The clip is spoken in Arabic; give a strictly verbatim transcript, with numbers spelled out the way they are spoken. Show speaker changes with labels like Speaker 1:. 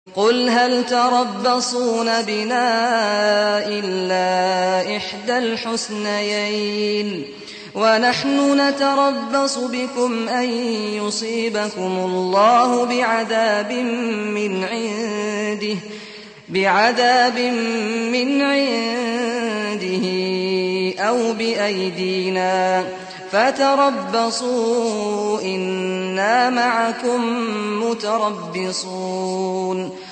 Speaker 1: قُلْ هَلْ تَرَبَّصُونَ بِنَا إِلَّا إِحْدَى الْحُسْنَيَيْنِ ۖ وَنَحْنُ نَتَرَبَّصُ بِكُمْ أَن يُصِيبَكُمُ اللَّهُ بِعَذَابٍ مِّنْ عِندِهِ أَوْ بِأَيْدِينَا ۖ فَتَرَبَّصُوا إِنَّا مَعَكُم مُّتَرَبِّصُونَ